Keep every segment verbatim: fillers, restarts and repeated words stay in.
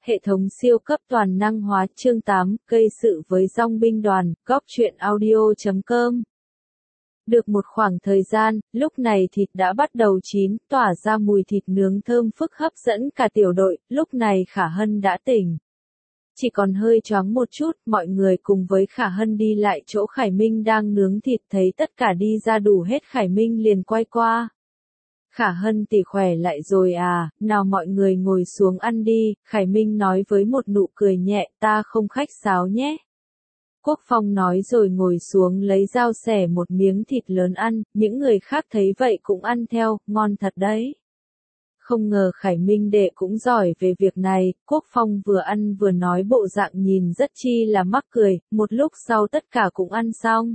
Hệ thống siêu cấp toàn năng hóa chương tám, gây sự với dong binh đoàn, góp chuyện audio chấm com. Được một khoảng thời gian, lúc này thịt đã bắt đầu chín, tỏa ra mùi thịt nướng thơm phức hấp dẫn cả tiểu đội, lúc này Khả Hân đã tỉnh. Chỉ còn hơi choáng một chút, mọi người cùng với Khả Hân đi lại chỗ Khải Minh đang nướng thịt, thấy tất cả đi ra đủ hết Khải Minh liền quay qua. Khả Hân tỷ khỏe lại rồi à, nào mọi người ngồi xuống ăn đi, Khải Minh nói với một nụ cười nhẹ, ta không khách sáo nhé. Quốc Phong nói rồi ngồi xuống lấy dao xẻ một miếng thịt lớn ăn, những người khác thấy vậy cũng ăn theo, ngon thật đấy. Không ngờ Khải Minh đệ cũng giỏi về việc này, Quốc Phong vừa ăn vừa nói bộ dạng nhìn rất chi là mắc cười, một lúc sau tất cả cũng ăn xong.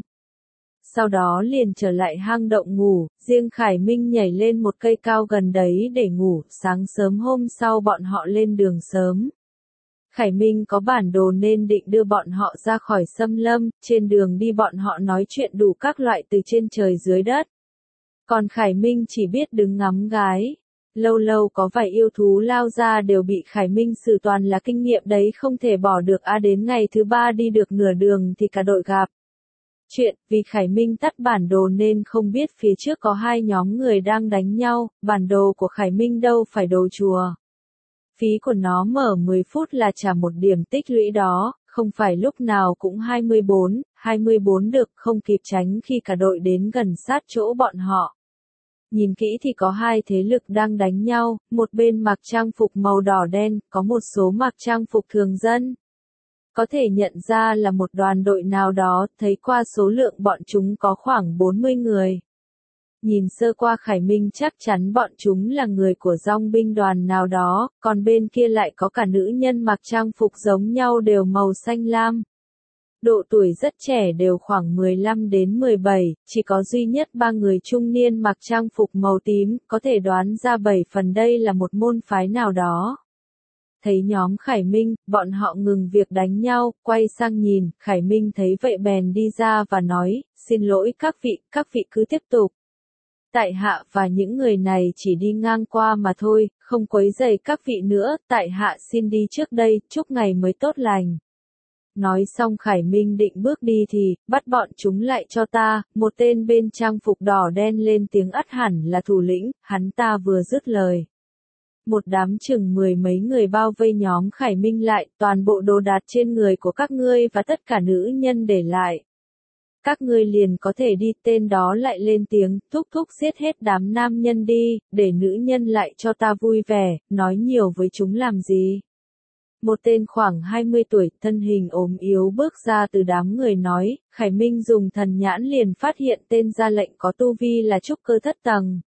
Sau đó liền trở lại hang động ngủ, riêng Khải Minh nhảy lên một cây cao gần đấy để ngủ, sáng sớm hôm sau bọn họ lên đường sớm. Khải Minh có bản đồ nên định đưa bọn họ ra khỏi xâm lâm, trên đường đi bọn họ nói chuyện đủ các loại từ trên trời dưới đất. Còn Khải Minh chỉ biết đứng ngắm gái. Lâu lâu có vài yêu thú lao ra đều bị Khải Minh xử, toàn là kinh nghiệm đấy không thể bỏ được. À đến ngày thứ ba đi được nửa đường thì cả đội gặp chuyện, vì Khải Minh tắt bản đồ nên không biết phía trước có hai nhóm người đang đánh nhau, bản đồ của Khải Minh đâu phải đồ chùa. Phí của nó mở mười phút là trả một điểm tích lũy đó, không phải lúc nào cũng hai mươi bốn, hai mươi bốn được, không kịp tránh khi cả đội đến gần sát chỗ bọn họ. Nhìn kỹ thì có hai thế lực đang đánh nhau, một bên mặc trang phục màu đỏ đen, có một số mặc trang phục thường dân. Có thể nhận ra là một đoàn đội nào đó, thấy qua số lượng bọn chúng có khoảng bốn mươi người. Nhìn sơ qua Khải Minh chắc chắn bọn chúng là người của dong binh đoàn nào đó, còn bên kia lại có cả nữ nhân mặc trang phục giống nhau đều màu xanh lam. Độ tuổi rất trẻ đều khoảng mười lăm đến mười bảy, chỉ có duy nhất ba người trung niên mặc trang phục màu tím, có thể đoán ra bảy phần đây là một môn phái nào đó. Thấy nhóm Khải Minh, bọn họ ngừng việc đánh nhau, quay sang nhìn, Khải Minh thấy vậy bèn đi ra và nói, xin lỗi các vị, các vị cứ tiếp tục. Tại hạ và những người này chỉ đi ngang qua mà thôi, không quấy rầy các vị nữa, tại hạ xin đi trước đây, chúc ngày mới tốt lành. Nói xong Khải Minh định bước đi thì, bắt bọn chúng lại cho ta, một tên bên trang phục đỏ đen lên tiếng ắt hẳn là thủ lĩnh, hắn ta vừa dứt lời. Một đám chừng mười mấy người bao vây nhóm Khải Minh lại, toàn bộ đồ đạc trên người của các ngươi và tất cả nữ nhân để lại. Các ngươi liền có thể đi, tên đó lại lên tiếng, thúc thúc giết hết đám nam nhân đi, để nữ nhân lại cho ta vui vẻ, nói nhiều với chúng làm gì. Một tên khoảng hai mươi tuổi, thân hình ốm yếu bước ra từ đám người nói, Khải Minh dùng thần nhãn liền phát hiện tên ra lệnh có tu vi là trúc cơ thất tầng.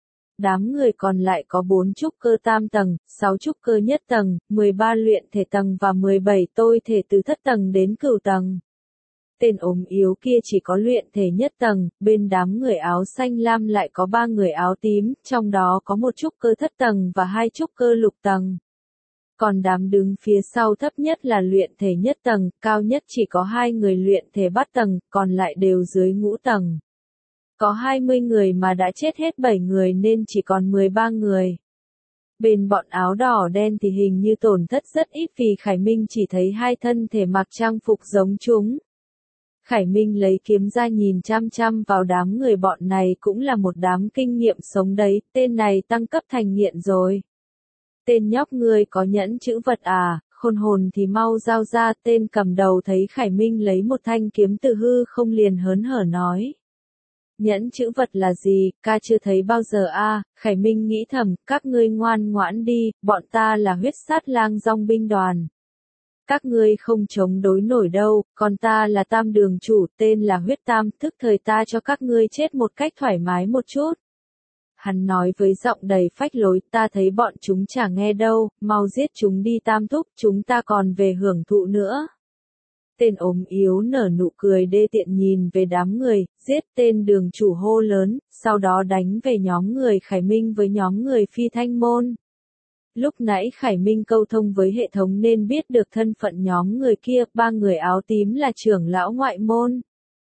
Đám người còn lại có bốn trúc cơ tam tầng, sáu trúc cơ nhất tầng, mười ba luyện thể tầng và mười bảy tôi thể từ thất tầng đến cửu tầng. Tên ốm yếu kia chỉ có luyện thể nhất tầng, bên đám người áo xanh lam lại có ba người áo tím, trong đó có một trúc cơ thất tầng và hai trúc cơ lục tầng. Còn đám đứng phía sau thấp nhất là luyện thể nhất tầng, cao nhất chỉ có hai người luyện thể bát tầng, còn lại đều dưới ngũ tầng. Có hai mươi người mà đã chết hết bảy người nên chỉ còn mười ba người. Bên bọn áo đỏ đen thì hình như tổn thất rất ít vì Khải Minh chỉ thấy hai thân thể mặc trang phục giống chúng. Khải Minh lấy kiếm ra nhìn chăm chăm vào đám người bọn này, cũng là một đám kinh nghiệm sống đấy, tên này tăng cấp thành nghiện rồi. Tên nhóc ngươi có nhẫn chữ vật à, khôn hồn thì mau giao ra, tên cầm đầu thấy Khải Minh lấy một thanh kiếm từ hư không liền hớn hở nói. Nhẫn chữ vật là gì, ca chưa thấy bao giờ a? À? Khải Minh nghĩ thầm, các ngươi ngoan ngoãn đi, bọn ta là huyết sát lang dong binh đoàn. Các ngươi không chống đối nổi đâu, còn ta là tam đường chủ, tên là huyết tam, thức thời ta cho các ngươi chết một cách thoải mái một chút. Hắn nói với giọng đầy phách lối, ta thấy bọn chúng chả nghe đâu, mau giết chúng đi tam thúc, chúng ta còn về hưởng thụ nữa. Tên ốm yếu nở nụ cười đê tiện nhìn về đám người, giết, tên đường chủ hô lớn, sau đó đánh về nhóm người Khải Minh với nhóm người Phi Thanh Môn. Lúc nãy Khải Minh câu thông với hệ thống nên biết được thân phận nhóm người kia, ba người áo tím là trưởng lão ngoại môn.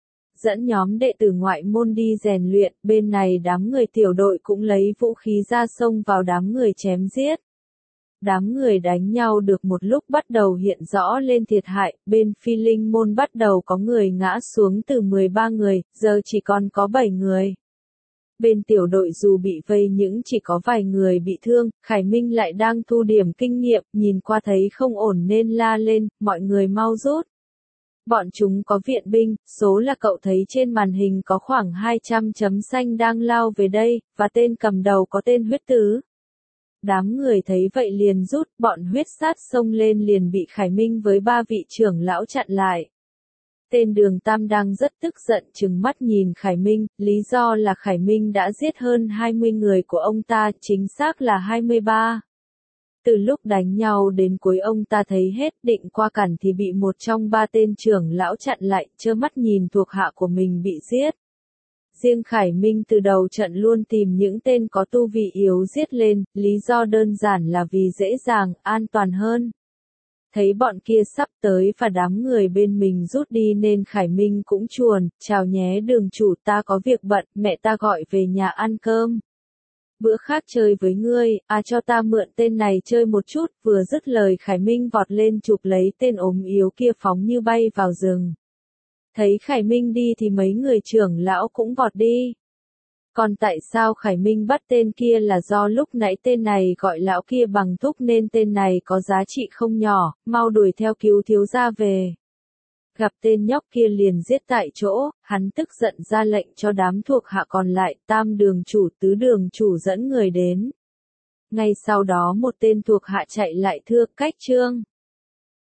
Dẫn nhóm đệ tử ngoại môn đi rèn luyện, bên này đám người tiểu đội cũng lấy vũ khí ra xông vào đám người chém giết. Đám người đánh nhau được một lúc bắt đầu hiện rõ lên thiệt hại, bên Phi Linh môn bắt đầu có người ngã xuống từ mười ba người, giờ chỉ còn có bảy người. Bên tiểu đội dù bị vây nhưng chỉ có vài người bị thương, Khải Minh lại đang thu điểm kinh nghiệm, nhìn qua thấy không ổn nên la lên, mọi người mau rút. Bọn chúng có viện binh, số là cậu thấy trên màn hình có khoảng hai trăm chấm xanh đang lao về đây, và tên cầm đầu có tên Huyết Tứ. Đám người thấy vậy liền rút, bọn huyết sát xông lên liền bị Khải Minh với ba vị trưởng lão chặn lại. Tên Đường Tam đang rất tức giận trừng mắt nhìn Khải Minh, lý do là Khải Minh đã giết hơn hai mươi người của ông ta, chính xác là hai mươi ba. Từ lúc đánh nhau đến cuối ông ta thấy hết, định qua cản thì bị một trong ba tên trưởng lão chặn lại, trơ mắt nhìn thuộc hạ của mình bị giết. Riêng Khải Minh từ đầu trận luôn tìm những tên có tu vị yếu giết lên, lý do đơn giản là vì dễ dàng, an toàn hơn. Thấy bọn kia sắp tới và đám người bên mình rút đi nên Khải Minh cũng chuồn, chào nhé đường chủ, ta có việc bận, mẹ ta gọi về nhà ăn cơm. Bữa khác chơi với ngươi, à cho ta mượn tên này chơi một chút, vừa dứt lời Khải Minh vọt lên chụp lấy tên ốm yếu kia phóng như bay vào rừng. Thấy Khải Minh đi thì mấy người trưởng lão cũng vọt đi. Còn tại sao Khải Minh bắt tên kia là do lúc nãy tên này gọi lão kia bằng thúc nên tên này có giá trị không nhỏ, mau đuổi theo cứu thiếu gia về. Gặp tên nhóc kia liền giết tại chỗ, hắn tức giận ra lệnh cho đám thuộc hạ còn lại, tam đường chủ tứ đường chủ dẫn người đến. Ngay sau đó một tên thuộc hạ chạy lại thưa, cách trương.